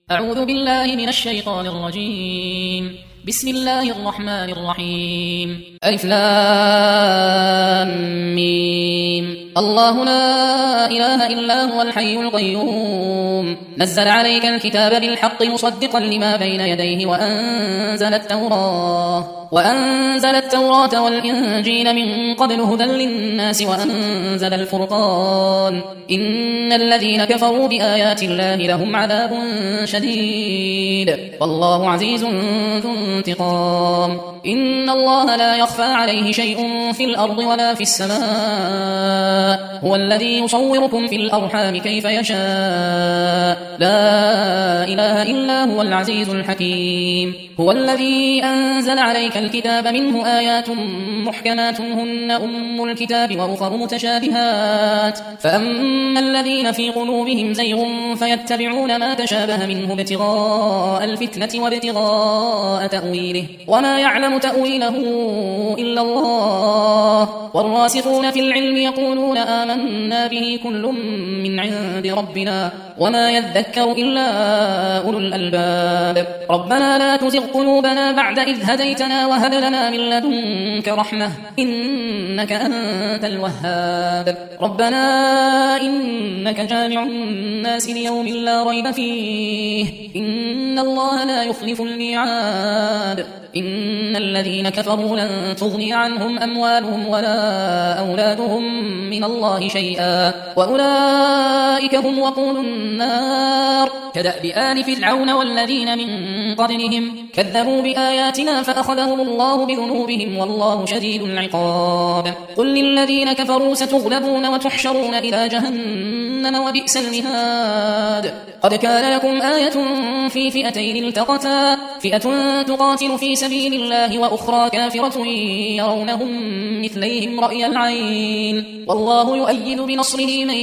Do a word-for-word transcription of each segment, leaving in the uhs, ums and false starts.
أعوذ بالله من الشيطان الرجيم. بسم الله الرحمن الرحيم. ألف لام ميم. الله لا إله إلا هو الحي القيوم نزل عليك الكتاب بالحق مصدقا لما بين يديه وأنزل التوراة وأنزل التوراة والإنجيل من قبل هدى للناس وأنزل الفرقان إن الذين كفروا بآيات الله لهم عذاب شديد والله عزيز ذو انتقام. إن الله لا يخفى عليه شيء في الأرض ولا في السماء هو الذي يصوركم في الأرحام كيف يشاء لا إله إلا هو العزيز الحكيم. هو الذي أنزل عليك الكتاب منه آيات محكمات هن أم الكتاب وأخر متشابهات فأما الذين في قلوبهم زيغ فيتبعون ما تشابه منه ابتغاء الفتنة وابتغاء تأويله وما يعلم تأويله إلا الله والراسخون في العلم يقولون آمنا به كل من عند ربنا وما يذكر إلا أولو الألباب. ربنا لا تزغ قلوبنا بعد إذ هديتنا وهب لنا من لدنك رحمة إنك أنت الوهاب. ربنا إنك جامع الناس ليوم لا ريب فيه إن الله لا يخلف الميعاد. إن الذين كفروا لن تغني عنهم أموالهم ولا أولادهم من الله شيئا وأولئك هم وقود النار كدأب آل فرعون والذين من قبلهم كذبوا بآياتنا فأخذهم الله بذنوبهم والله شديد العقاب. قل للذين كفروا ستغلبون وتحشرون إلى جهنم وبئس المهاد. قد كان لكم آية في فئتين التقتا فئة تقاتل في سبيل الله وأخرى كافرة يرونهم مثليهم رأي العين والله يؤيد بنصره من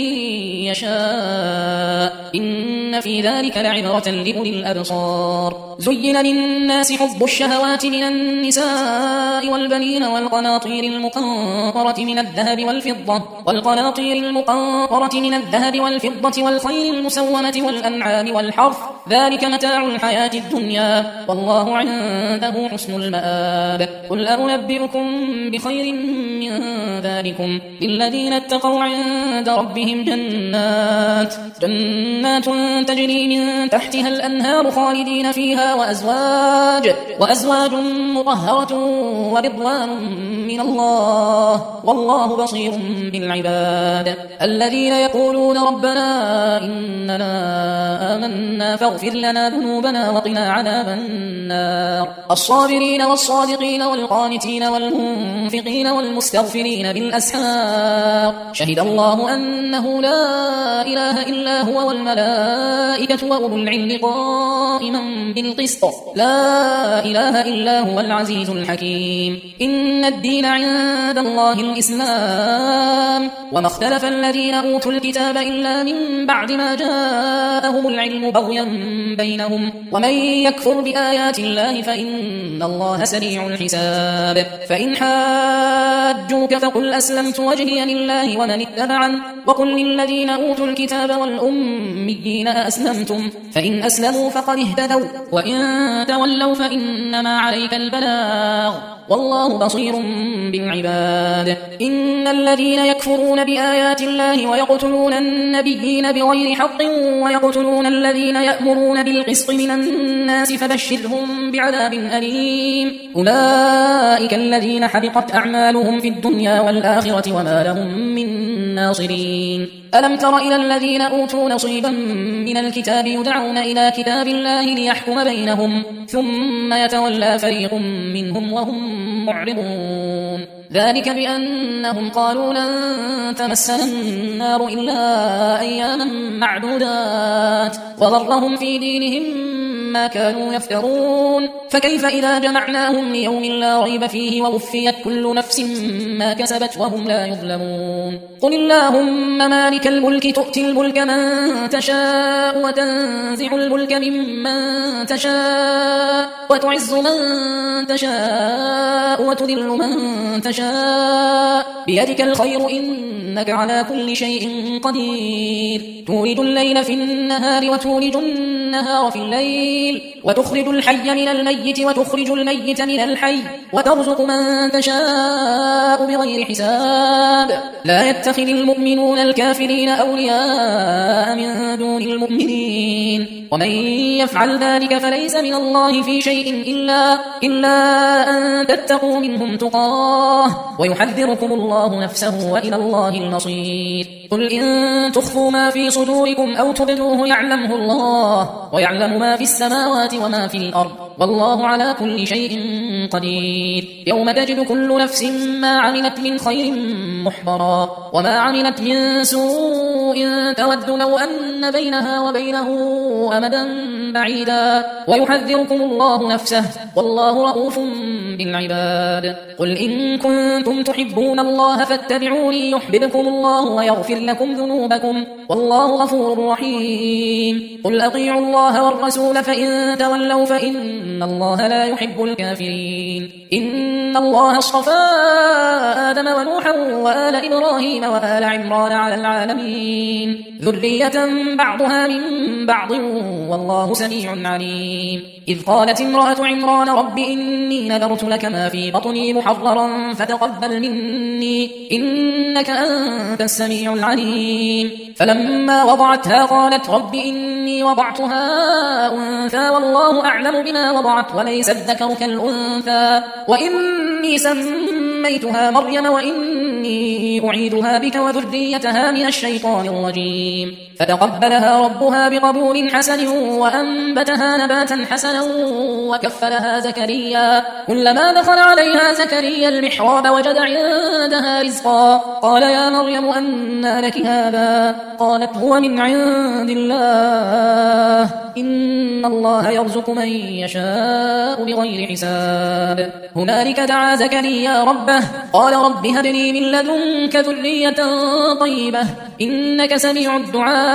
يشاء إن في ذلك لعبرة لأولي الأبصار. زين للناس حب الشهوات من النساء والبنين والقناطير المقنطرة من الذهب والفضة والقناطير المقنطرة من الذهب والفضة والخيل المسومة والأنعام والحرث ذلك متاع الحياة الدنيا والله عنده حسن المآب. قل أنبئكم بخير من ذلكم للذين اتقوا عند ربهم جنات جنات تجري من تحتها الأنهار خالدين فيها وأزواج وأزواج مطهرة ورضوان من الله والله بصير بالعباد. الذين يقولون ربنا إننا آمنا فاغفر لنا ذنوبنا وقنا عذاب النار. الصابرين والصادقين والقانتين والمنفقين والمستغفرين بالأسحار شهد الله أنه لا إله إلا هو والملائكة وأولو العلم قائما بالقسط لا إله إلا هو العزيز الحكيم. إن الدين عند الله الإسلام وما اختلف الذين أوتوا الكتاب إلا من بعد ما جاءهم العلم بغيا بينهم ومن يكفر بآيات الله فإن الله سريع الحساب. فإن حاجوك فقل أسلمت وجهي لله ومن اتبعن وقل للذين أوتوا الكتاب والأميين أسلمتم فإن أسلموا فقد اهتدوا وإن تولوا فإنما عليك البلاغ والله بصير بالعباد. إن الذين يكفرون بآيات الله ويقتلون النبيين بغير حق ويقتلون الذين يأمرون بالقسط من الناس فبشرهم بعذاب أليم. أولئك الذين حبطت أعمالهم في الدنيا والآخرة وما لهم من ناصرين. ألم تر إلى الذين أوتوا نصيبا من الكتاب يدعون إلى كتاب الله ليحكم بينهم ثم يتولى فريق منهم وهم معرضون. ذلك بأنهم قالوا لن تمسنا النار إلا أياما معدودات وغرهم في دينهم ما كانوا يفترون. فكيف إذا جمعناهم ليوم لا ريب فيه ووفيت كل نفس ما كسبت وهم لا يظلمون. قل اللهم مالك الملك تؤتي الملك من تشاء وتنزع الملك ممن تشاء وتعز من تشاء وتذل من تشاء بيدك الخير إنك على كل شيء قدير. تولج الليل في النهار وتولج النهار النهار في الليل وتخرج الحي من الميت وتخرج الميت من الحي وترزق من تشاء بغير حساب لا يتخذ المؤمنون الكافرين أولياء من دون المؤمنين ومن يفعل ذلك فليس من الله في شيء إلا, إلا أن تتقوا منهم تقاه ويحذركم الله نفسه وإلى الله المصير قل إن تخفوا ما في صدوركم أو تبدوه يعلمه الله ويعلم ما في السماوات وما في الأرض والله على كل شيء قدير يوم تجد كل نفس ما عملت من خير محضرا وما عملت من سوء تود لو أن بينها وبينه أمدا بعيدا ويحذركم الله نفسه والله رؤوف بالعباد قل إن كنتم تحبون الله فاتبعوني يحببكم الله ويغفر لكم ذنوبكم والله غفور رحيم قل أطيعوا الله والرسول فإن تولوا فإن الله لا يحب الكافرين إن الله اصطفى آدم ونوحا وآل إبراهيم وآل عمران على العالمين ذرية بعضها من بعض والله سميع عليم إذ قالت امرأة عمران رب إني نذرت لك ما في بطني محررا فتقبل مني إنك أنت السميع العليم فلما وضعتها قالت رب إني وضعتها أنثى والله أعلم بما وضعت وليس الذكر كالأنثى وإني سميتها مريم وإني أعيدها بك وذريتها من الشيطان الرجيم فتقبلها ربها بقبول حسن وأنبتها نباتا حسنا وكفلها زكريا كلما دخل عليها زكريا المحراب وجد عندها رزقا قال يا مريم أنى لك هذا قالت هو من عند الله إن الله يرزق من يشاء بغير حساب هنالك دعا زكريا ربه قال رب هب لي من لدنك ذرية طيبة إنك سميع الدعاء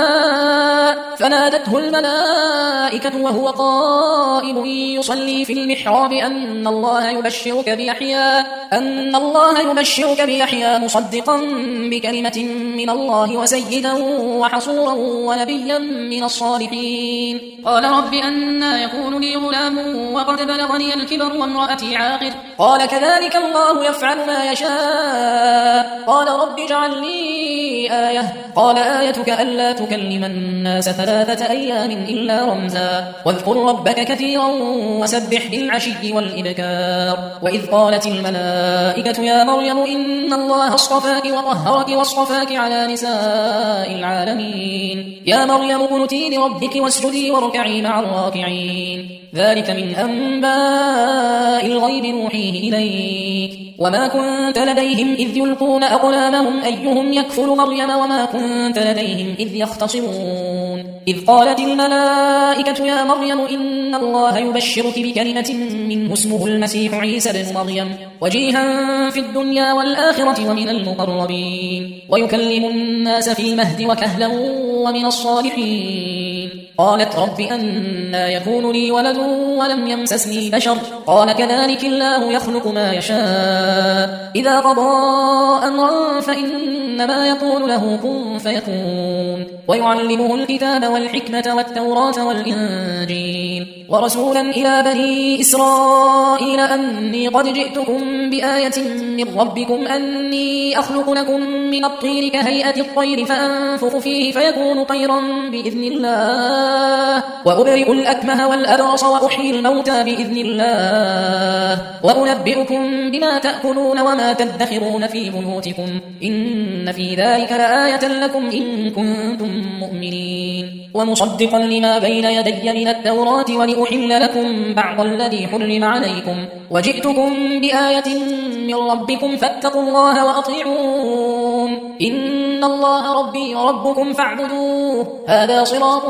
فنادته الملائكة وهو قائم يصلي في المحراب أن الله يبشرك بيحيى أن الله يبشرك بيحيى مصدقا بكلمة من الله وسيدا وحصورا ونبيا من الصالحين قال رب أنى يكون لي غلام وقد بلغني الكبر وامرأتي عاقر قال كذلك الله يفعل ما يشاء قال رب اجعل لي آية قال آيتك ألا تكلم الناس ثلاثة أيام إلا رمزا واذكر ربك كثيرا وسبح بالعشي والإبكار وإذ قالت الملائكة يا مريم إن الله اصطفاك وطهرك واصطفاك على نساء العالمين يا مريم اقنتي لربك واسجدي واركعي مع الراكعين ذلك من أنباء الغيب نوحيه إليك وما كنت لديهم إذ يلقون أقلامهم أيهم يكفل مريم وما كنت لديهم إذ يختصمون إذ قالت الملائكة يا مريم إن الله يبشرك بكلمة منه اسمه المسيح عيسى بن مريم وجيها في الدنيا والآخرة ومن المقربين ويكلم الناس في المهد وكهلا ومن الصالحين قالت رب أنى يكون لي ولد ولم يمسسني بشر قال كذلك الله يخلق ما يشاء إذا قضى أمرا فإنما يقول له كن فيكون ويعلمه الكتاب والحكمة والتوراة والإنجيل ورسولا إلى بني إسرائيل أني قد جئتكم بآية من ربكم أني أخلق لكم من الطين كهيئة الطير فأنفخ فيه فيكون طيرا بإذن الله وأبرئ الأكمه والأبرص وأحيي الموتى بإذن الله وأنبئكم بما تأكلون وما تدخرون في بيوتكم إن في ذلك لآية لكم إن كنتم مؤمنين ومصدقا لما بين يدي من التوراة ولأحل لكم بعض الذي حرم عليكم وجئتكم بآية من ربكم فاتقوا الله وأطيعون إن الله ربي وربكم فاعبدوه هذا صراط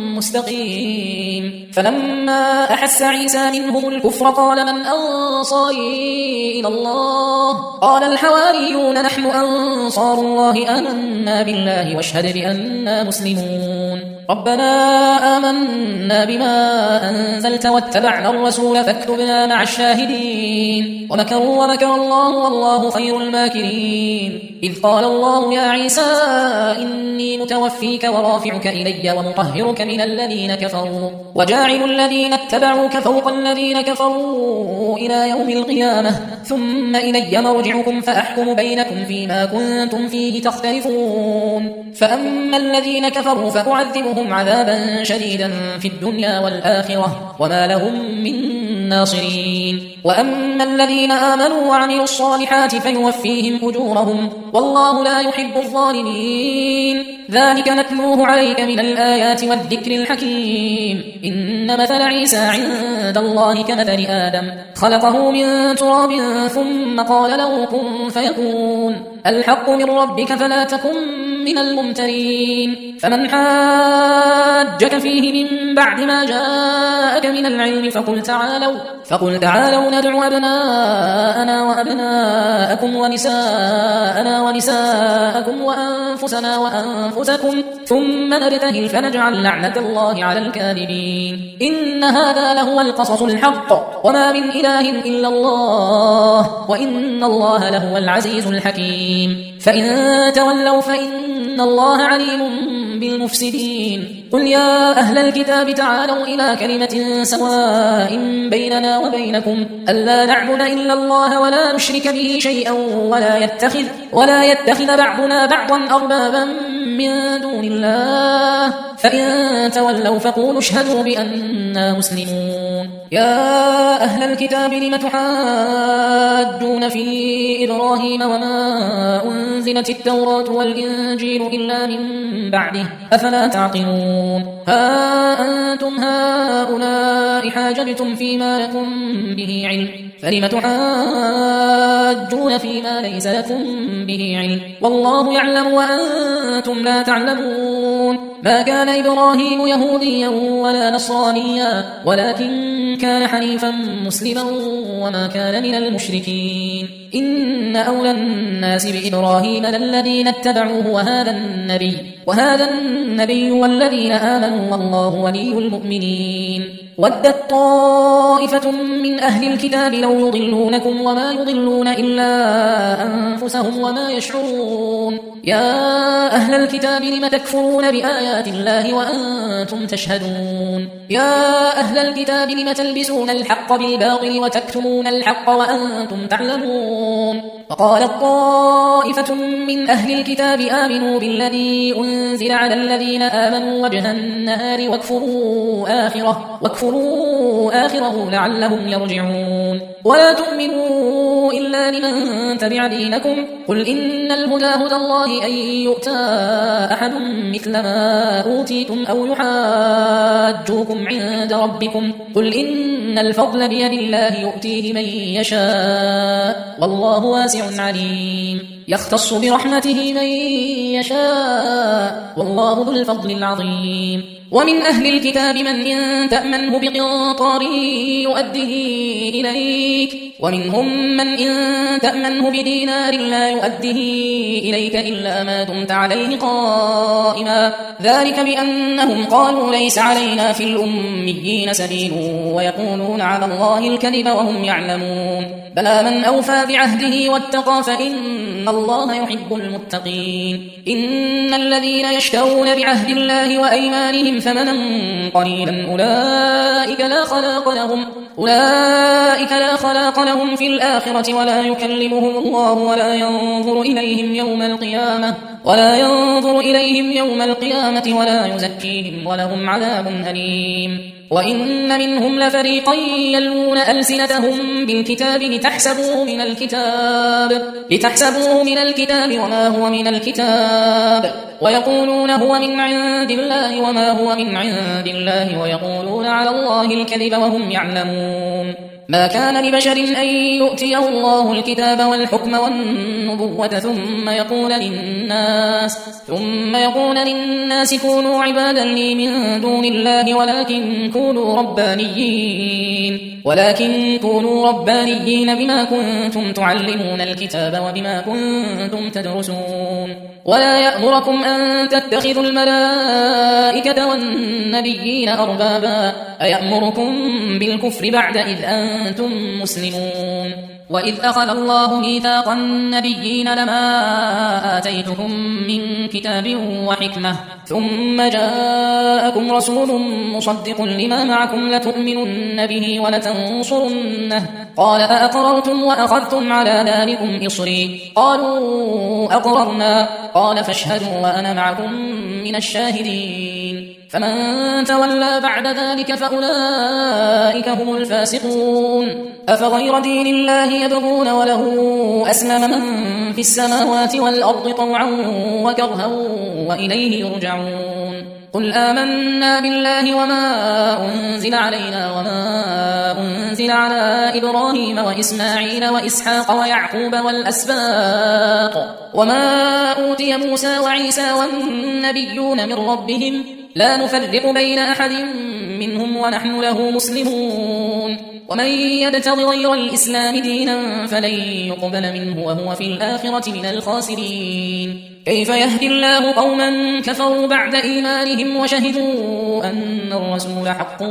مستقيم فلما أحس عيسى منهم الكفر قال من أنصاري إلى الله قال الحواريون نحن أنصار الله آمنا بالله واشهد بأننا مسلمون ربنا آمنا بما أنزلت واتبعنا الرسول فاكتبنا مع الشاهدين ومكروا ومكر الله والله خير الماكرين إذ قال الله يا عيسى إني متوفيك ورافعك إلي ومطهرك من الذين كفروا وجاعل الذين اتبعوك فوق الذين كفروا إلى يوم القيامة ثم إلي مرجعكم فأحكم بينكم فيما كنتم فيه تختلفون فأما الذين كفروا فأعذبهم عذابا شديدا في الدنيا والآخرة وما لهم من ناصرين وأما الذين آمنوا وعملوا الصالحات فيوفيهم أجورهم والله لا يحب الظالمين ذلك نتلوه عليك من الآيات والذكر الحكيم إن مثل عيسى عند الله كمثل آدم خلقه من تراب ثم قال له كن فيكون الحق من ربك فلا تكن من الممترين فمن حاجك فيه من بعد ما جاءك من العلم فقل تعالوا فقل تعالوا ندعو أبناءنا وأبناءكم ونساءنا ونساءكم وأنفسنا وأنفسكم ثم نبتهل فنجعل لعنة الله على الكاذبين إن هذا لهو القصص الحق وما من إله إلا الله وإن الله لهو العزيز الحكيم فإن تولوا فإن الله عليم بالمفسدين قل يا أهل الكتاب تعالوا إلى كلمة سواء بيننا وبينكم ألا نعبد إلا الله ولا نشرك به شيئا ولا يتخذ ولا يتخذ بعضنا بعضا أربابا من دون الله فإن تولوا فقولوا اشهدوا بأننا مسلمون يا أهل الكتاب لم تحاجون في إبراهيم وما أنزلت التوراة والإنجيل إلا من بعده أفلا تعقلون ها أنتم هؤلاء حاججتم فيما لكم به علم فلم تحاجون فيما ليس لكم به علم والله يعلم وأنتم لا تعلمون ما كان إبراهيم يهوديا ولا نصرانيا ولكن كان حنيفا مسلما وما كان من المشركين إن أولى الناس بإبراهيم للذين اتبعوه وهذا النبي وهذا النبي والذين آمنوا والله ولي المؤمنين ودت طائفة من أهل الكتاب لو يضلونكم وما يضلون إلا أنفسهم وما يشعرون يا أهل الكتاب لم تكفرون بآيات الله وأنتم تشهدون يا أهل الكتاب لم تلبسون الحق بالباطل وتكتمون الحق وأنتم تعلمون وقالت طائفة من أهل الكتاب آمنوا بالذي أنزل على الذين آمنوا وجه النهار واكفروا آخره واكفروا آخره لعلهم يرجعون ولا تؤمنوا إلا لمن تبع دينكم قل إن الهدى هدى الله أن يؤتى أحد مثل ما أوتيتم أو يحاجوكم عند ربكم قل إن الفضل بيد الله يؤتيه من يشاء والله واسع عليم يختص برحمته من يشاء والله ذو الفضل العظيم ومن أهل الكتاب من إن تأمنه بقنطار يؤده إليك ومنهم من إن تأمنه بدينار لا يؤده إليك إلا ما دمت عليه قائما ذلك بأنهم قالوا ليس علينا في الأميين سبيل ويقولون على الله الكذب وهم يعلمون بلى من أوفى بعهده واتقى فإن الله يحب المتقين إن الذين يشترون بعهد الله وأيمانهم ثمنا قليلا أولئك لا خلاق لهم أولئك لا خلاق لهم في الآخرة ولا يكلمهم الله ولا ينظر إليهم يوم القيامة ولا ينظر إليهم يوم القيامة ولا يزكيهم ولهم عذاب أليم وإن منهم لفريقا يلوون ألسنتهم بالكتاب لتحسبوه من الكتاب لتحسبوه من الكتاب وما هو من الكتاب ويقولون هو من عند الله وما هو من عند الله ويقولون على الله الكذب وهم يعلمون ما كان لبشر أن يؤتيه الله الكتاب والحكم والنبوة ثم يقول للناس ثم يقول للناس كونوا عبادا لي من دون الله ولكن كونوا ربانيين ولكن كونوا ربانيين بما كنتم تعلمون الكتاب وبما كنتم تدرسون ولا يأمركم أن تتخذوا الملائكة والنبيين أربابا أيأمركم بالكفر بعد إذ أنتم مسلمون وإذ أخذ الله ميثاق النبيين لما آتيتكم من كتاب وحكمة ثم جاءكم رسول مصدق لما معكم لتؤمنن به ولتنصرنه قال أأقررتم وأخذتم على ذلكم إصري قالوا أقررنا قال فاشهدوا وأنا معكم من الشاهدين فمن تولى بعد ذلك فأولئك هم الفاسقون أفغير دين الله يبغون وله أسلم من في السماوات والأرض طوعا وكرها وإليه يرجعون قل آمنا بالله وما أنزل علينا وما أنزل على إبراهيم وإسماعيل وإسحاق ويعقوب والأسباط وما أوتي موسى وعيسى والنبيون من ربهم لا نفرق بين أحد منهم ونحن له مسلمون ومن يبتغ غير الإسلام دينا فلن يقبل منه وهو في الآخرة من الخاسرين كيف يهدي الله قوما كفروا بعد إيمانهم وشهدوا أن الرسول حق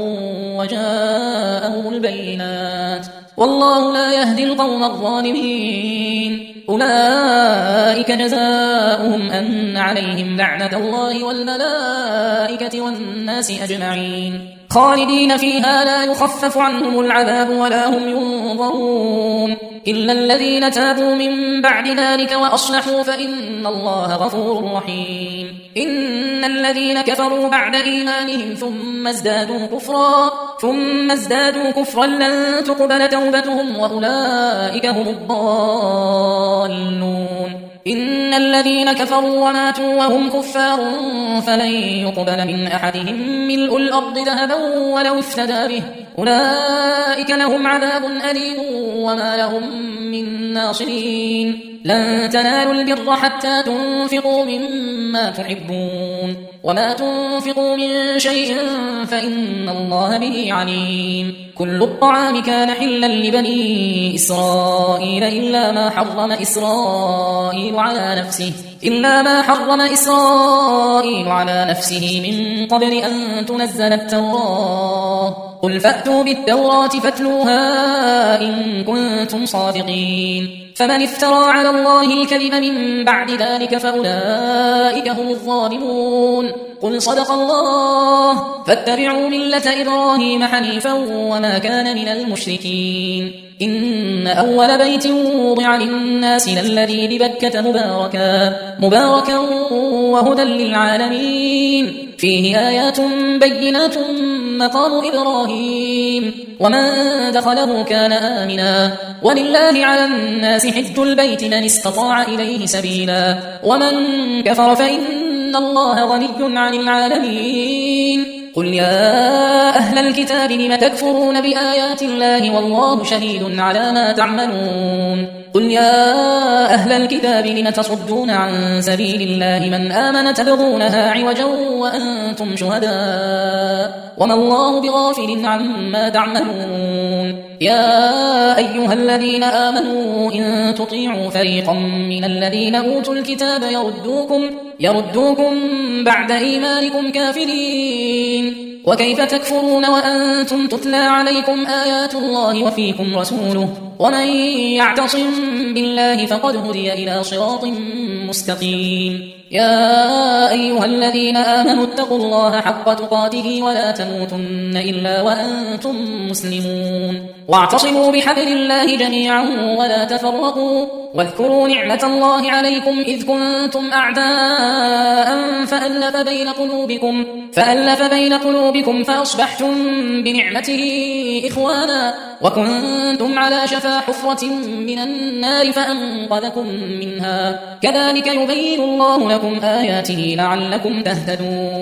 وجاءهم البينات والله لا يهدي القوم الظالمين أولئك جزاؤهم أن عليهم لعنة الله والملائكة والناس أجمعين خالدين فيها لا يخفف عنهم العذاب ولا هم ينظرون إلا الذين تابوا من بعد ذلك وأصلحوا فإن الله غفور رحيم إن الذين كفروا بعد إيمانهم ثم ازدادوا كفرا ثم ازدادوا كفرا لن تقبل توبتهم وأولئك هم الضالون إن الذين كفروا وماتوا وهم كفار فلن يقبل من أحدهم ملء الأرض ذهبا ولو افتدى به أولئك لهم عذاب أليم وما لهم من ناصرين لن تنالوا البر حتى تنفقوا مما تحبون وما تنفقوا من شيء فإن الله به عليم كل الطعام كان حلا لبني إسرائيل إلا ما حرم إسرائيل على نفسه إلا ما حرم إسرائيل على نفسه من قبل أن تنزل التوراة قل فأتوا بالتوراة فاتلوها إن كنتم صادقين فمن افترى على الله الكذب من بعد ذلك فأولئك هم الظالمون قل صدق الله فاتبعوا ملة إبراهيم حنيفا وما كان من المشركين إن أول بيت وضع للناس للذي ببكة مباركا مباركا وهدى للعالمين فيه آيات بينات مقام إبراهيم ومن دخله كان آمنا ولله على الناس حج البيت من استطاع إليه سبيلا ومن كفر فإن الله غني عن العالمين قل يا أهل الكتاب لم تكفرون بآيات الله والله شهيد على ما تعملون قل يا أهل الكتاب لم تصدون عن سبيل الله من آمن تبغونها عوجا وأنتم شهداء وما الله بغافل عما تعملون يا أيها الذين آمنوا إن تطيعوا فريقا من الذين أوتوا الكتاب يردوكم, يردوكم بعد إيمانكم كافرين وكيف تكفرون وأنتم تتلى عليكم آيات الله وفيكم رسوله ومن يعتصم بالله فقد هدي إلى صراط مستقيم يا أيها الذين آمنوا اتقوا الله حق تقاته ولا تموتن إلا وأنتم مسلمون واعتصموا بحبل الله جميعا ولا تفرقوا واذكروا نعمة الله عليكم إذ كنتم أعداء فألف بين قلوبكم فألف بين قلوبكم فأصبحتم بنعمته إخوانا وكنتم على شفا حفرة من النار فأنقذكم منها كذلك يبين الله لكم آياته لعلكم تهتدون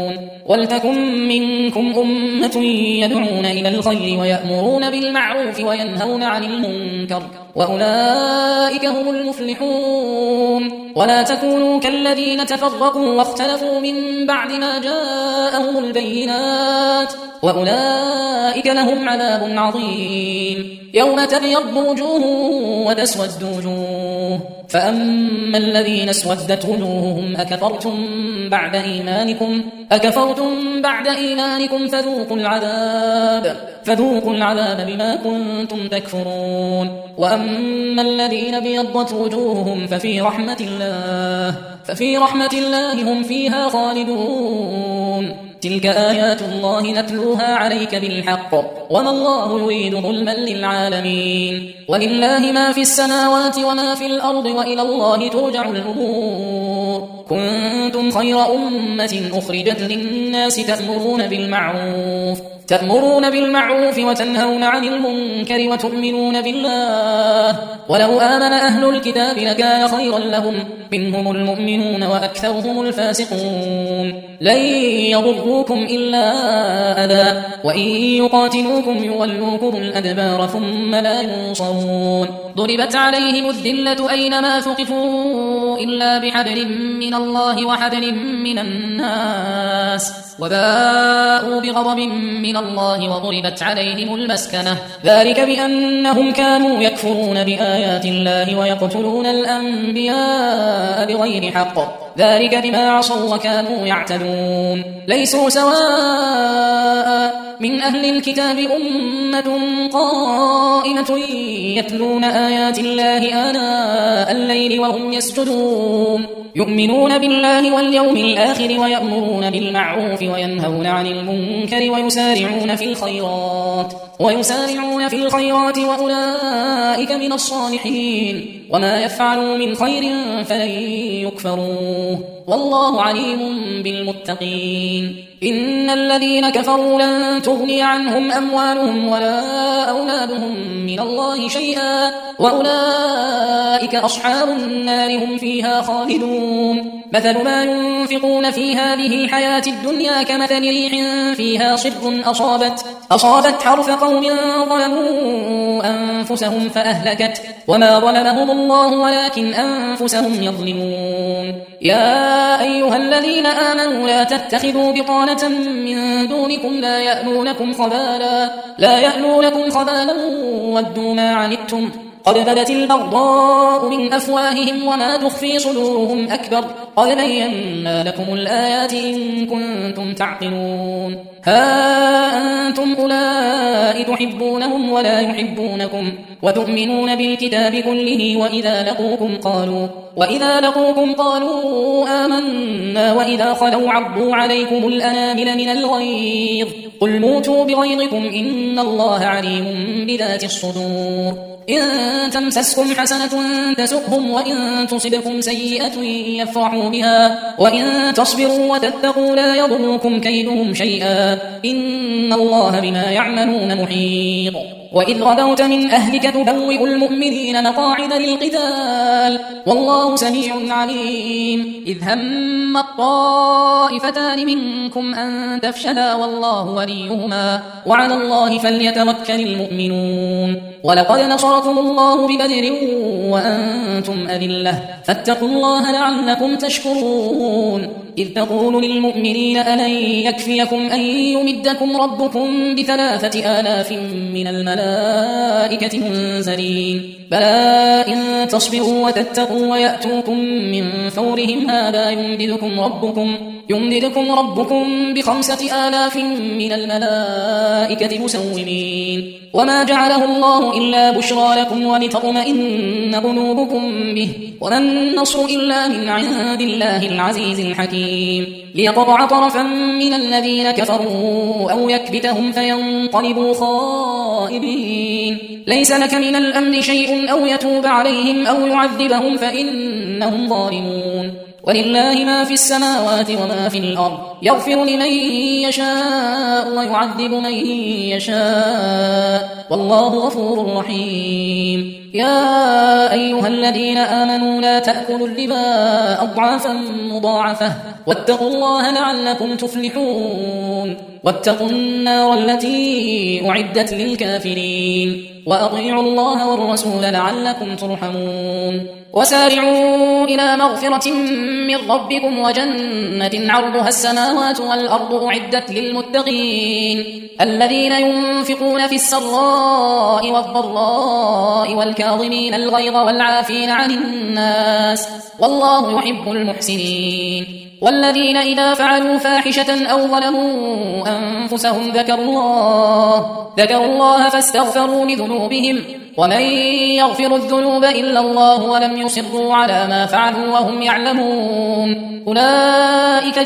ولتكن منكم أمة يدعون إلى الخير ويأمرون بالمعروف وينهون عن المنكر وأولئك هم المفلحون. ولا تكونوا كالذين تفرقوا واختلفوا من بعد ما جاءهم البينات وأولئك لهم عذاب عظيم. يوم تبيض وجوه وتسود وجوه فأما الذين اسودت وجوههم أكفرتم بعد إيمانكم أكفرتم بعد إيمانكم فذوقوا العذاب فذوقوا العذاب بما كنتم تكفرون. وأما الذين بيضت وجوههم ففي رحمة الله ففي رحمة الله هم فيها خالدون. تلك آيات الله نتلوها عليك بالحق وما الله يريد ظلما للعالمين. ولله ما في السماوات وما في الأرض وإلى الله ترجع الأمور. كنتم خير أمة أخرجت للناس تأمرون بالمعروف تأمرون بالمعروف وتنهون عن المنكر وتؤمنون بالله ولو آمن أهل الكتاب لكان خيرا لهم منهم المؤمنون وأكثرهم الفاسقون. لن يضروكم إلا أذى وإن يقاتلوكم يولوكم الأدبار ثم لا ينصرون. ضربت عليهم الذلة أينما ثقفوا إلا بحبل من الله وحبل من الناس وباءوا بغضب من الله وضربت عليهم المسكنة ذلك بأنهم كانوا يكفرون بآيات الله ويقتلون الأنبياء بغير حق ذلك بما عصوا وكانوا يعتدون. ليسوا سواء من أهل الكتاب أمة قائمة يتلون آيات الله آناء الليل وهم يسجدون يؤمنون بالله واليوم الآخر ويأمرون بالمعروف وينهون عن المنكر ويسارعون في الخيرات ويسارعون في الخيرات وأولئك من الصالحين. وما يفعلوا من خير فلن يكفروه والله عليم بالمتقين. إن الذين كفروا لن تغني عنهم أموالهم ولا أولادهم من الله شيئا وأولئك أصحاب النار هم فيها خالدون. مثل ما ينفقون في هذه الحياة الدنيا كمثل ريح فيها صر أصابت, أصابت حرث قوم ظلموا أنفسهم فأهلكت وما ظلمهم الله ولكن أنفسهم يظلمون. يا أيها الذين آمنوا لا تتخذوا بطانة من دونكم لا يألونكم خبالا لا يألونكم خبالا ودوا ما عنتم قد بدت البغضاء من أفواههم وما تخفي صدورهم أكبر قد بينا لكم الآيات إن كنتم تعقلون. ها أنتم أولئك تحبونهم ولا يحبونكم وتؤمنون بالكتاب كله وإذا لقوكم قالوا وإذا لقوكم قالوا آمنا وإذا خلوا عضوا عليكم الأنامل من الغيظ قل موتوا بغيظكم إن الله عليم بذات الصدور. إن تمسسكم حسنة تسؤهم وإن تصبكم سيئة يفرحوا بها وإن تصبروا وتتقوا لا يضركم كيدهم شيئا إن الله بما يعملون محيط. وإذ غدوت من أهلك تبوئ المؤمنين مقاعد للقتال والله سميع عليم. إذ هم الطائفتان منكم أن تفشلا والله وليهما وعلى الله فليتوكل المؤمنون. ولقد نصركم الله ببدر وأنتم أذلة فاتقوا الله لعلكم تشكرون. إذ تقول للمؤمنين ألن يكفيكم أن يمدكم ربكم بثلاثة آلاف من الملائكة منزلين بلى إن تصبروا وتتقوا ويأتوكم من فورهم هذا يمددكم ربكم يمددكم ربكم بخمسة آلاف من الملائكة مسومين. وما جعله الله إلا بشرى لكم ولتطمئن قلوبكم به وما النصر إلا من عند الله العزيز الحكيم. ليقطع طرفا من الذين كفروا أو يكبتهم فينقلبوا خائبين. ليس لك من الأمن شيء أو يتوب عليهم أو يعذبهم فإنهم ظالمون. ولله ما في السماوات وما في الأرض يغفر لمن يشاء ويعذب من يشاء والله غفور رحيم. يا أيها الذين آمنوا لا تأكلوا الربا أضعافا مضاعفة واتقوا الله لعلكم تفلحون. واتقوا النار التي أعدت للكافرين وأطيعوا الله والرسول لعلكم ترحمون. وسارعوا إلى مغفرة من ربكم وجنة عرضها السماوات والأرض أعدت للمتقين الذين ينفقون في السراء والضراء والكاظمين الغيظ والعافين عن الناس والله يحب المحسنين. والذين إذا فعلوا فاحشة أو ظلموا أنفسهم ذكروا الله ذكروا الله فاستغفروا لذنوبهم ومن يغفر الذنوب إلا الله ولم يصروا على ما فعلوا وهم يعلمون أولئك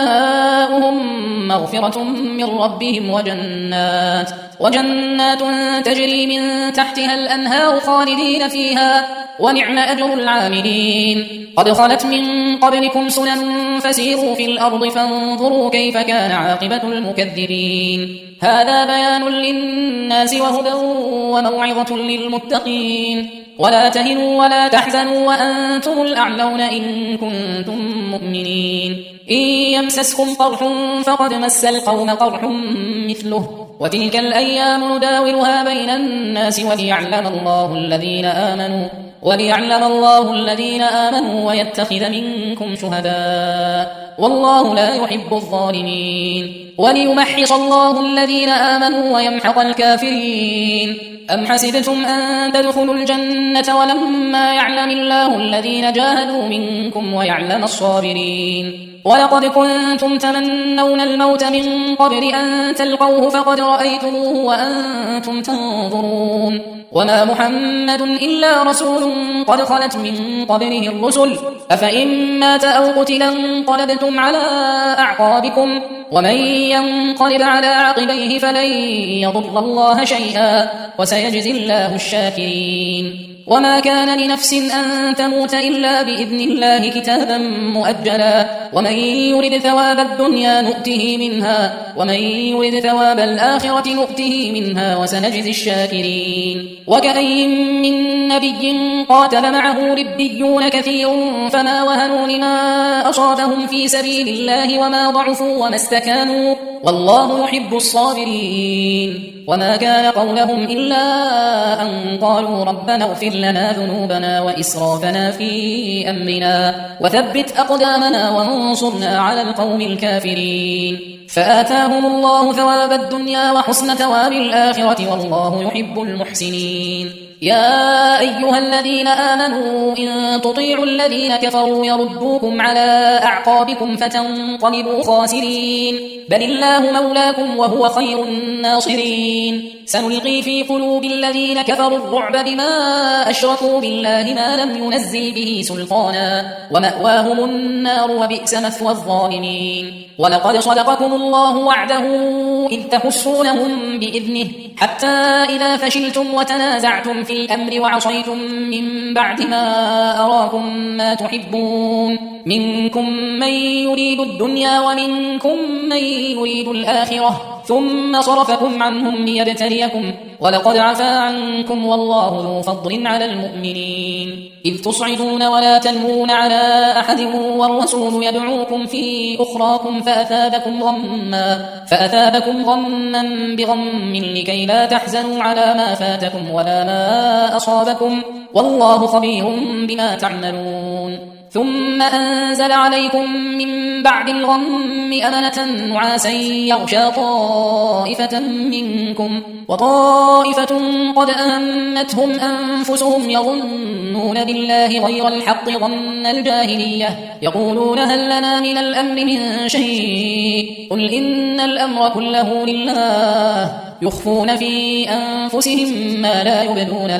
جزاؤهم مغفرة من ربهم وجنات وجنات تجري من تحتها الأنهار خالدين فيها ونعم أجر العاملين. قد خلت من قبلكم سنن فسيروا في الأرض فانظروا كيف كان عاقبة المكذبين. هذا بيان للناس وهدى وموعظة للمتقين. ولا تهنوا ولا تحزنوا وأنتم الأعلون إن كنتم مؤمنين. إن يمسسكم قرح فقد مس القوم قرح مثله وتلك الأيام نداولها بين الناس وليعلم الله الذين آمنوا وليعلم الله الذين آمنوا ويتخذ منكم شهداء والله لا يحب الظالمين. وليمحص الله الذين آمنوا ويمحق الكافرين. أم حسبتم أن تدخلوا الجنة ولما يعلم الله الذين جاهدوا منكم ويعلم الصابرين. ولقد كنتم تمنون الموت من قبل أن تلقوه فقد رأيتموه وأنتم تنظرون. وما محمد إلا رسول قد خلت من قبله الرسل أفإن مات أو قتل انقلبتم على أعقابكم ومن ينقلب على عقبيه فلن يضر الله شيئا وسيجزي الله الشاكرين. وما كان لنفس أن تموت إلا بإذن الله كتابا مؤجلا ومن يرد ثواب الدنيا نؤته منها ومن يرد ثواب الآخرة نؤته منها وسنجزي الشاكرين. وكأين من نبي قاتل معه ربيون كثير فما وهنوا لما أصابهم في سبيل الله وما ضعفوا وما استكانوا والله يحب الصابرين. وما كان قولهم إلا أن قالوا ربنا اغفر لنا ذنوبنا وإسرافنا في أمرنا وثبت أقدامنا وانصرنا على القوم الكافرين. فآتاهم الله ثواب الدنيا وحسن ثواب الآخرة والله يحب المحسنين. يا أيها الذين آمنوا إن تطيعوا الذين كفروا يردوكم على أعقابكم فتنقلبوا خاسرين بل الله مولاكم وهو خير الناصرين. سنلقي في قلوب الذين كفروا الرعب بما أشركوا بالله ما لم ينزل به سلطانا ومأواهم النار وبئس مثوى الظالمين. ولقد صدقكم الله وعده إذ تحسونهم بإذنه حتى إذا فشلتم وتنازعتم في الأمر وعصيتم من بعد ما أراكم ما تحبون منكم من يريد الدنيا ومنكم من يريد الآخرة ثم صرفكم عنهم ليبتليكم ولقد عفا عنكم والله ذو فضل على المؤمنين. إذ تصعدون ولا تلوون على أحد والرسول يدعوكم في أخراكم فأثابكم غما فأثابكم غما بغم لكي لا تحزنوا على ما فاتكم ولا ما أصابكم والله خبير بما تعملون. ثم أنزل عليكم من بعد الغم أمنة نعاسا يغشى طائفة منكم وطائفة قد أهمتهم أنفسهم يظنون بالله غير الحق ظن الجاهلية يقولون هل لنا من الأمر من شيء قل إن الأمر كله لله يخفون في أنفسهم ما لا يبدون لك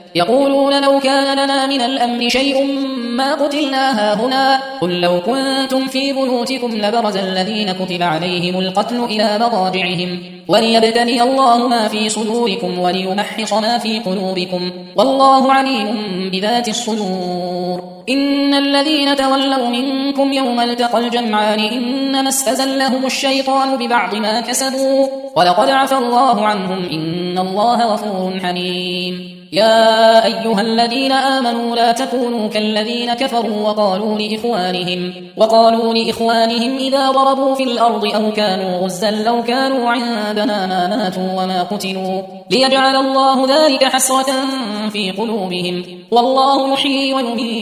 يقولون لو كان لنا من الأمر شيء ما قتلنا هاهنا قل لو كنتم في بيوتكم لبرز الذين كتب عليهم القتل إلى مضاجعهم وليبتلي الله ما في صدوركم وليمحص ما في قلوبكم والله عليم بذات الصدور. إن الذين تولوا منكم يوم التقى الجمعان إنما استزلهم الشيطان ببعض ما كسبوا ولقد عفى الله عنهم إن الله غفور حليم. يا أيها الذين آمنوا لا تكونوا كالذين كفروا وقالوا لإخوانهم وقالوا لإخوانهم إذا ضربوا في الأرض أو كانوا غزا لو كانوا عندنا ما ماتوا وما قتلوا ليجعل الله ذلك حسرة في قلوبهم والله يحيي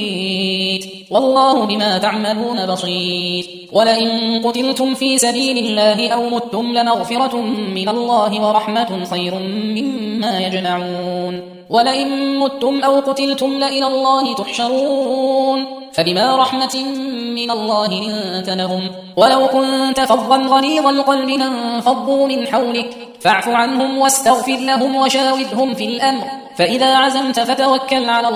ويميت والله بما تعملون بصير. ولئن قتلتم في سبيل الله أو متم لمغفرة من الله ورحمة خير مما يجمعون. ولئن متم أو قتلتم لإلى الله تحشرون فبما رحمة من الله لنت لهم ولو كنت فظا غليظ القلب لانفضوا من حولك فاعف عنهم واستغفر لهم وشاورهم في الأمر فإذا عزمت فتوكل على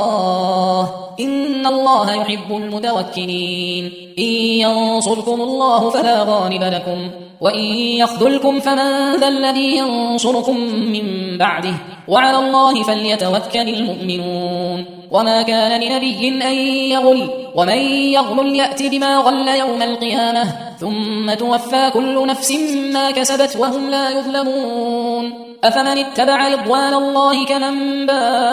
الله إن الله يحب المتوكلين. إن ينصركم الله فلا غالب لكم وإن يخذلكم فمن ذا الذي ينصركم من بعده وعلى الله فليتوكل المؤمنون. وما كان لنبي أن يغل ومن يغل يأت بما غل يوم القيامة ثم توفى كل نفس ما كسبت وهم لا يظلمون. أفمن اتبع رضوان الله كمن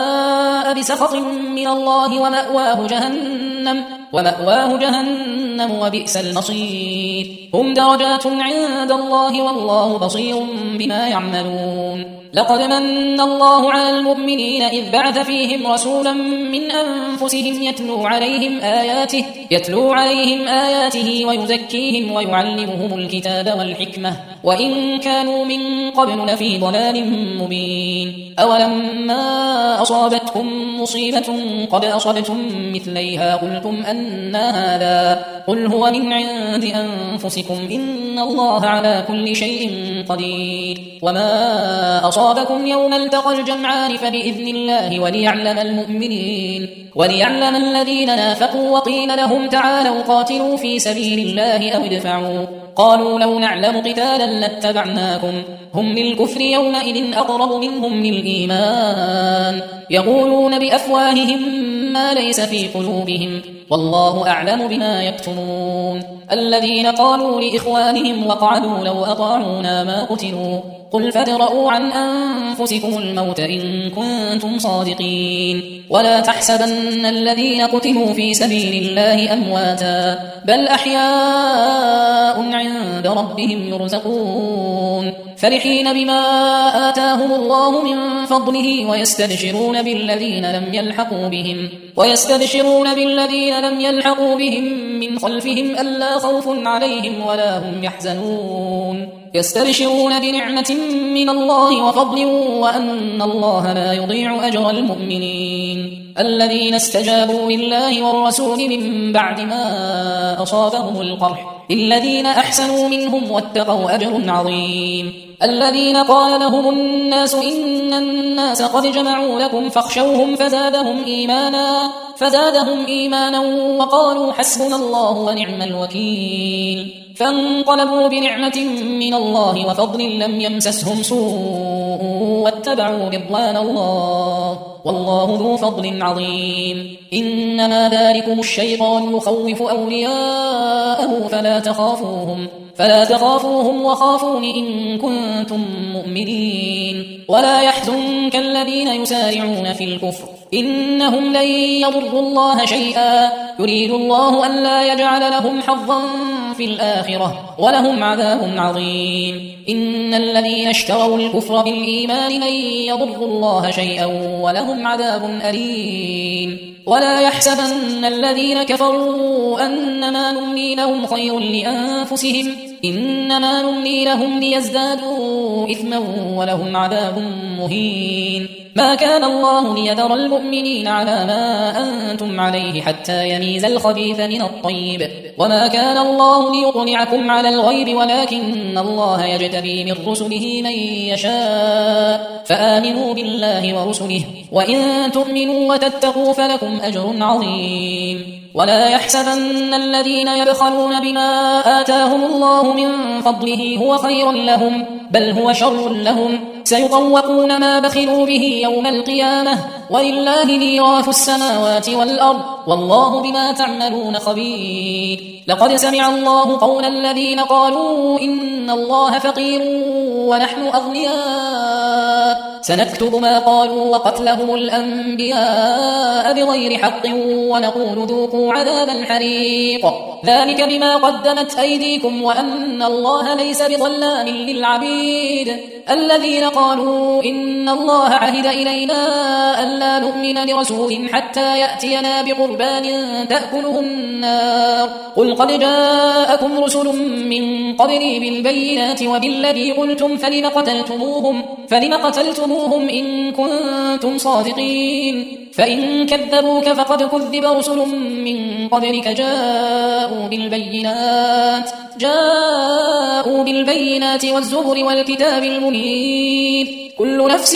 باء بسخط من الله ومأواه جهنم ومأواه جهنم وبئس المصير. هم درجات عند الله والله بصير بما يعملون. لقد من الله على المؤمنين إذ بعث فيهم رسولا من أنفسهم يتلو عليهم آياته يتلو عليهم آياته ويزكيهم ويعلمهم الكتاب والحكمة وإن كانوا من قبل لفي ضلال مبين. أولما أصابتكم مصيبة قد أصبتم مثليها قلتم أن هذا قل هو من عند أنفسكم إن الله على كل شيء قدير. وما أصابكم يوم التقى الجمعان فبإذن الله وليعلم المؤمنين وليعلم الذين نافقوا وقيل لهم تعالوا قاتلوا في سبيل الله أو ادفعوا قالوا لو نعلم قتالا لاتبعناكم هم للكفر يومئذ أقرب منهم للإيمان يقولون بأفواههم ما ليس في قلوبهم والله أعلم بما يكتمون. الذين قالوا لإخوانهم وقعدوا لو أطاعونا ما قتلوا قل فادرءوا عن أنفسكم الموت إن كنتم صادقين ولا تحسبن الذين قتلوا في سبيل الله أمواتا بل أحياء عند ربهم يرزقون فرحين بما آتاهم الله من فضله ويستبشرون بالذين لم يلحقوا بهم ويستبشرون بالذين لم يلحقوا بهم من خلفهم ألا خوف عليهم ولا هم يحزنون يستبشرون بنعمة من الله وفضل وأن الله لا يضيع أجر المؤمنين. الذين استجابوا لله والرسول من بعد ما أصابهم القرح للذين أحسنوا منهم واتقوا أجر عظيم. الذين قال لهم الناس إن الناس قد جمعوا لكم فاخشوهم فزادهم إيمانا فزادهم إيمانا وقالوا حسبنا الله ونعم الوكيل فانقلبوا بنعمة من الله وفضل لم يمسسهم سوء واتبعوا رضوان الله والله ذو فضل عظيم. إنما ذلكم الشيطان يخوف أولياءه فلا تخافوهم فلا تخافوهم وخافون إن كنتم مؤمنين. ولا يحزنك الذين يسارعون في الكفر إنهم لن يضروا الله شيئا يريد الله أن لا يجعل لهم حظا في الآخرة ولهم عذاب عظيم. إن الذين اشتروا الكفر بالإيمان لن يضروا الله شيئا ولهم عذاب أليم. ولا يحسبن الذين كفروا أنما نملي لهم خير لأنفسهم إنما نملي لهم ليزدادوا إثما ولهم عذاب مهين. ما كان الله ليذر المؤمنين على ما أنتم عليه حتى يميز الخبيث من الطيب وما كان الله ليطلعكم على الغيب ولكن الله يجتبي من رسله من يشاء فآمنوا بالله ورسله وإن تؤمنوا وتتقوا فلكم أجر عظيم. ولا يحسبن الذين يبخلون بما آتاهم الله من فضله هو خير لهم بل هو شر لهم سيطوقون ما بخلوا به يوم القيامة ولله ميراث السماوات والأرض والله بما تعملون خبير. لقد سمع الله قول الذين قالوا إن الله فقير ونحن أغنياء سنكتب ما قالوا وقتلهم الأنبياء بغير حق ونقول ذوقوا عذاب الحريق ذلك بما قدمت أيديكم وأن الله ليس بظلام للعبيد. الذين قالوا إن الله عهد إلينا ألا نؤمن لرسول حتى يأتينا بقربان تأكله النار قل قد جاءكم رسل من قبلي بالبينات وبالذي قلتم فلم قتلتموهم, فلم قتلتموهم إن كنتم صادقين فإن كذبوك فقد كذب رسل من قبلك جاءوا بالبينات جاءوا بالبينات والزبر والكتاب المنير كل نفس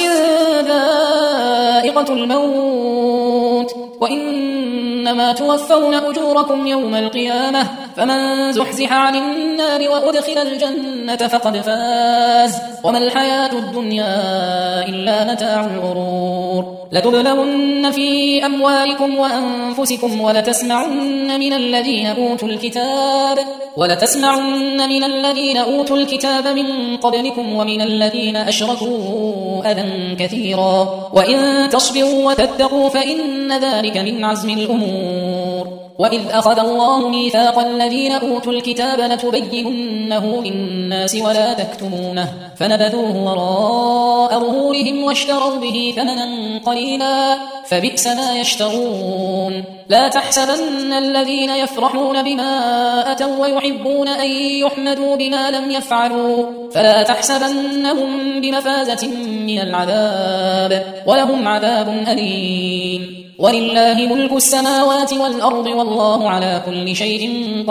ذائقة الموت وإنما توفون أجوركم يوم القيامة فمن زحزح عن النار وأدخل الجنة فقد فاز وما الحياة الدنيا إلا متاع الغرور. لتبلون في أموالكم وأنفسكم ولتسمعن من الذين أوتوا الكتاب ولتسمعن من الذين أوتوا الكتاب من قبلكم ومن الذين أشركوا أذى كثيرا وإن تصبروا وتتقوا فإن ذلك من عزم الأمور. وإذ أخذ الله ميثاق الذين أوتوا الكتاب لتبيننه للناس ولا تكتمونه فنبذوه وراء ظهورهم واشتروا به ثمنا قليلا فبئس ما يشترون. لا تحسبن الذين يفرحون بما أتوا ويحبون أن يحمدوا بما لم يفعلوا فلا تحسبنهم بمفازة من العذاب ولهم عذاب أليم. ولله ملك السماوات والأرض والله على كل شيء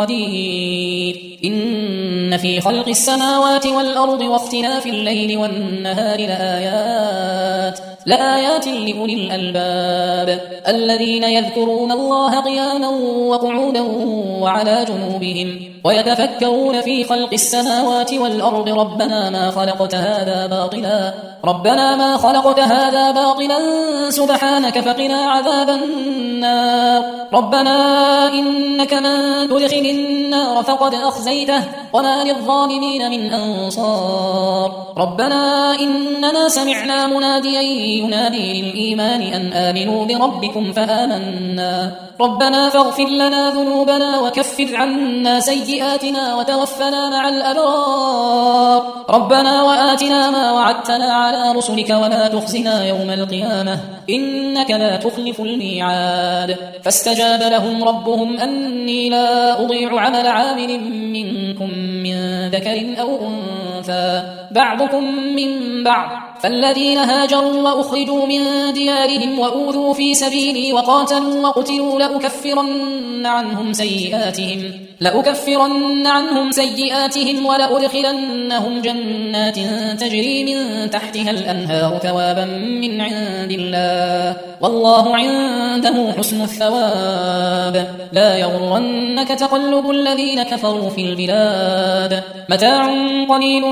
قدير. إن في خلق السماوات والأرض واختلاف الليل والنهار لآيات لآيات لأولي الألباب الذين يذكرون الله قياما وقعودا وعلى جنوبهم ويتفكرون في خلق السماوات والأرض ربنا ما خلقت هذا باطلا ربنا ما خلقت هذا باطلا سبحانك فقنا عذاب النار ربنا إنك من تدخل النار فقد أخزيته وما للظالمين من أنصار ربنا إننا سمعنا مناديا ينادي للإيمان أن آمنوا بربكم فآمنا ربنا فاغفر لنا ذنوبنا وكفر عنا سيئاتنا وتوفنا مع الأبرار ربنا وآتنا ما وعدتنا على رسلك ولا تخزنا يوم القيامة إنك لا تخلف الميعاد. فاستجاب لهم ربهم أني لا أضيع عمل عامل منكم من ذكر أو أنثى بعضكم من بعض فالذين هاجروا وأخرجوا من ديارهم وأوذوا في سبيلي وقاتلوا وقتلوا لأكفرن عنهم سيئاتهم لأكفرن عنهم سيئاتهم ولأدخلنهم جنات تجري من تحتها الأنهار ثوابا من عند الله والله عنده حسن الثواب. لا يغرنك تقلب الذين كفروا في البلاد متاع قليل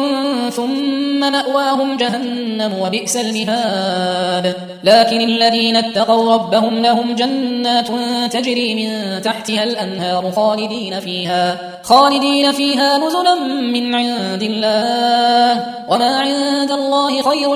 ثم مأواهم جهنم وبئس المهاد. لكن الذين اتقوا ربهم لهم جنات تجري من تحتها الأنهار خالدين فيها خالدين فيها نزلا من عند الله وما عند الله خير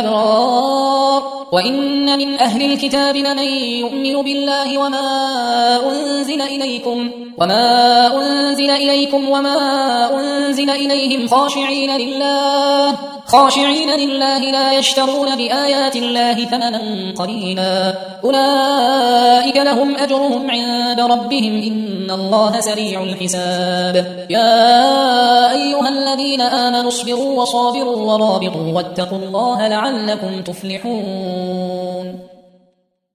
للأبرار. وإن من أهل الكتاب لمن يؤمن بالله وما أنزل إليكم وما أنزل إليكم وما أنزل إليهم خاشعين لله خاشعين لله لا يشترون بآيات الله ثمنا قليلا أولئك لهم أجرهم عند ربهم إن الله سريع الحساب. يا أيها الذين آمنوا اصبروا وصابروا ورابطوا واتقوا الله لعلكم تفلحون.